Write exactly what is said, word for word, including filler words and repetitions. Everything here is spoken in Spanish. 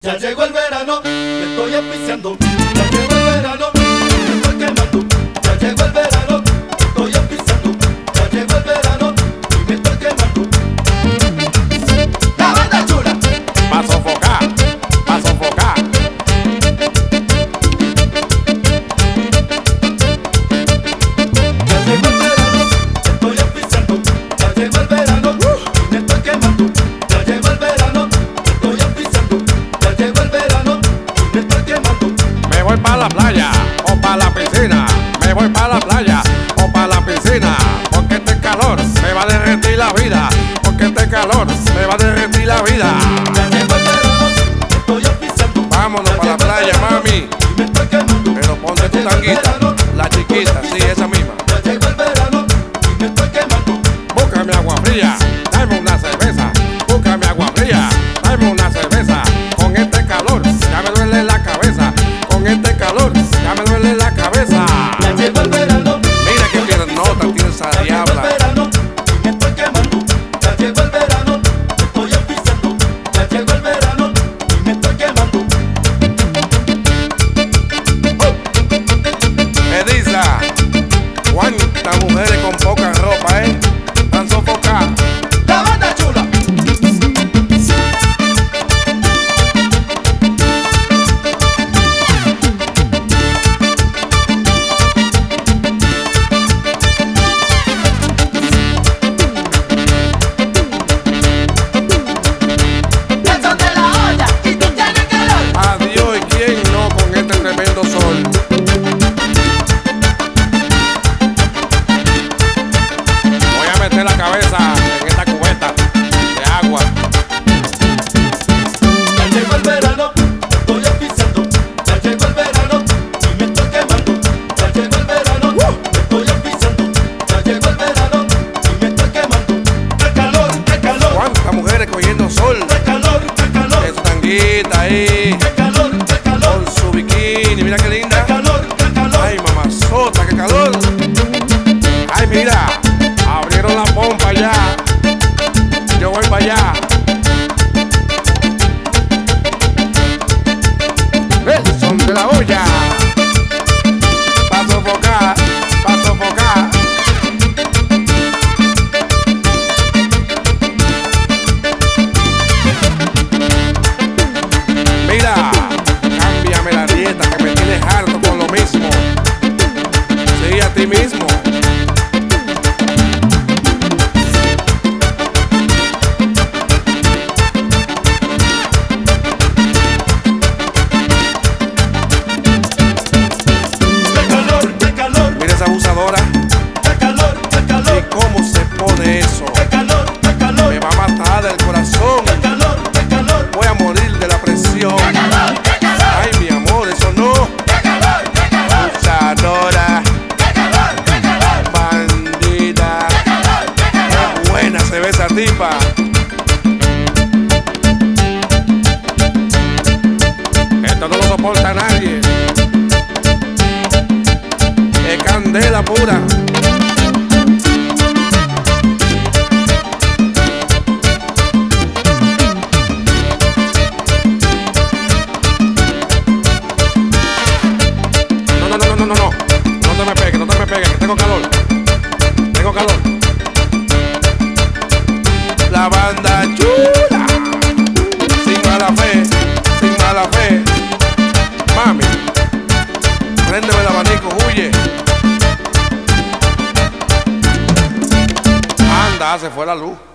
Ya llegó el verano, me estoy auspiciando. Ya llegó el verano, me estoy quemando. Ya llegó el verano, me estoy auspiciando. Ya llegó el verano y me estoy quemando. La banda chula. Pa' sofocar, pa' sofocar. Ya llegó el verano, me estoy auspiciando. Ya llegó el verano y me estoy quemando. Ya llegó el verano, me estoy auspiciando. Ya llegó el verano y me estoy quemando. Me voy pa' la playa o pa' la piscina. Me voy pa' la playa o pa' la piscina. Porque este calor me va a derretir la vida. Porque este calor me va a derretir la vida. Ya llegó el verano, me estoy auspiciando. Vámonos Ya pa' la llegó el playa, verano mami. y me estoy quemando. Pero ponte Ya tu llegó el tanguita, verano, la chiquita, sí, esa misma. ya llegó el verano y me estoy quemando. Búscame agua fría, dame una cerveza. Búscame agua fría, dame una cerveza. Con este calor ya me duele la cabeza. Con este calor ya me duele la cabeza. Ya llegó el verano, Mira qué piernota tiene esa ya llegó el diabla. verano y me estoy quemando. Ya llegó el verano, me estoy auspiciando. Ya llegó el verano y me estoy quemando. Edisa, cuántas mujeres con poca ropa, eh, tan sofocadas. La banda chula. El son de la olla y tú tienes calor. Adiós, y quién no con este tremendo sol. Voy a meter la cabeza en esta cubeta de agua. Ya llegó el verano, me estoy auspiciando. Ya llegó el verano y me estoy quemando. Ya llegó el verano, me estoy auspiciando. Ya llegó el verano y me estoy quemando. ¡Qué calor, qué calor! Cuántas mujeres cogiendo sol. ¡Qué calor, qué calor! En su tanguita ahí, ¡Qué calor, qué calor! con su bikini, mira qué ¡Qué linda. calor, qué calor! Ay, mamazota, qué calor. Ay, mira, abrieron la pompa ya. Yo voy para allá. El son de la olla. Pa' sofocar, pa' sofocar. Mira, cámbiame la dieta que me tienes harto con lo mismo. Sí, a ti mismo. ¡Qué calor, qué calor! Mira esa abusadora. ¡Qué calor, qué ¿Y calor! cómo se pone eso? ¡Qué calor, qué calor! Me va a matar del corazón. ¡Qué calor, qué calor! Voy a morir de la presión. Ay, mi amor, eso no. Abusadora, bandida. Qué buena se ve esa tipa. Esto no lo soporta nadie. Es candela pura. No, no, no, no, no, no, no. No te me pegues, no te me pegues, que tengo calor. Tengo calor. La banda chula. Sin mala fe, sin mala fe. Mami, préndeme el abanico, huye. Anda, se fue la luz.